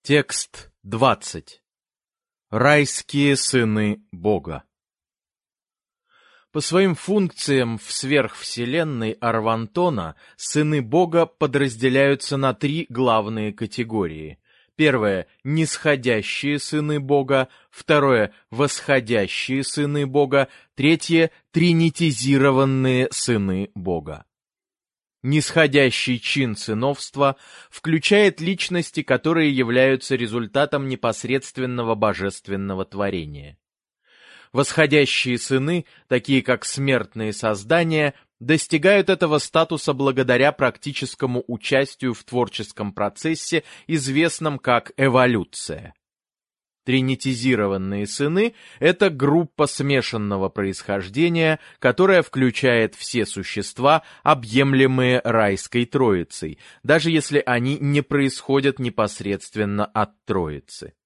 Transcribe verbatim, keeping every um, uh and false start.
Текст двадцать. Райские сыны Бога. По своим функциям в сверхвселенной Арвантона сыны Бога подразделяются на три главные категории. Первое — нисходящие сыны Бога, второе — восходящие сыны Бога, третье — тринитизированные сыны Бога. Нисходящий чин сыновства включает личности, которые являются результатом непосредственного божественного творения. Восходящие сыны, такие как смертные создания, достигают этого статуса благодаря практическому участию в творческом процессе, известном как эволюция. Тринитизированные сыны — это группа смешанного происхождения, которая включает все существа, объемлемые райской троицей, даже если они не происходят непосредственно от троицы.